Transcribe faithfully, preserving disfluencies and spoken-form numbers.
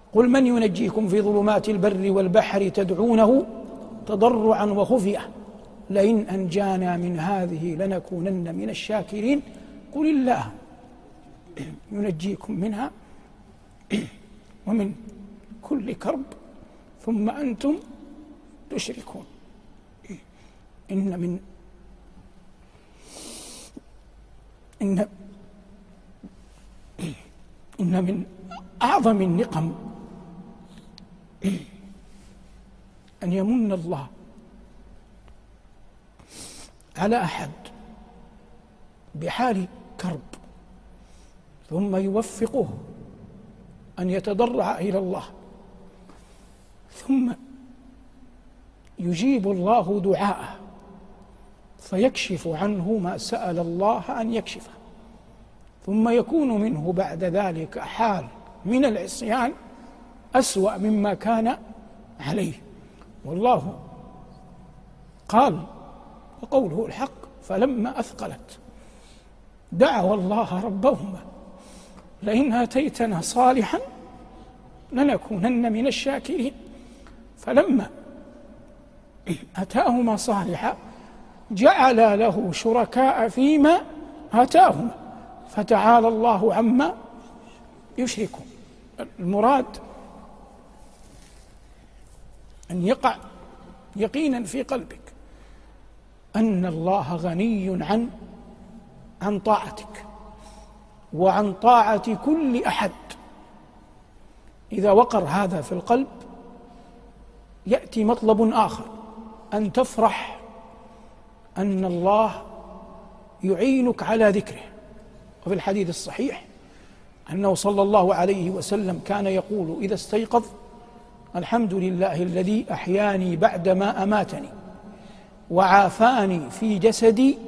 قل من ينجيكم في ظلمات البر والبحر تدعونه تضرعا وخفية لئن أنجانا من هذه لنكونن من الشاكرين قل الله ينجيكم منها ومن كل كرب ثم أنتم تشركون. إن من إن إن من أعظم النقم أن يمن الله على أحد بحال كرب ثم يوفقه أن يتضرع إلى الله، ثم يجيب الله دعاءه فيكشف عنه ما سأل الله أن يكشفه، ثم يكون منه بعد ذلك حال من العصيان أسوأ مما كان عليه. والله قال وقوله الحق فلما أثقلت دعوا الله ربهما لئن آتيتنا صالحا لنكونن من الشاكرين. فلما أتاهما صالحا جعل له شركاء فيما آتاهما فتعالى الله عما يشركون. المراد أن يقع يقينا في قلبك أن الله غني عن عن طاعتك وعن طاعة كل أحد. إذا وقر هذا في القلب يأتي مطلب آخر، أن تفرح أن الله يعينك على ذكره. وفي الحديث الصحيح أنه صلى الله عليه وسلم كان يقول إذا استيقظ الحمد لله الذي أحياني بعدما أماتني وعافاني في جسدي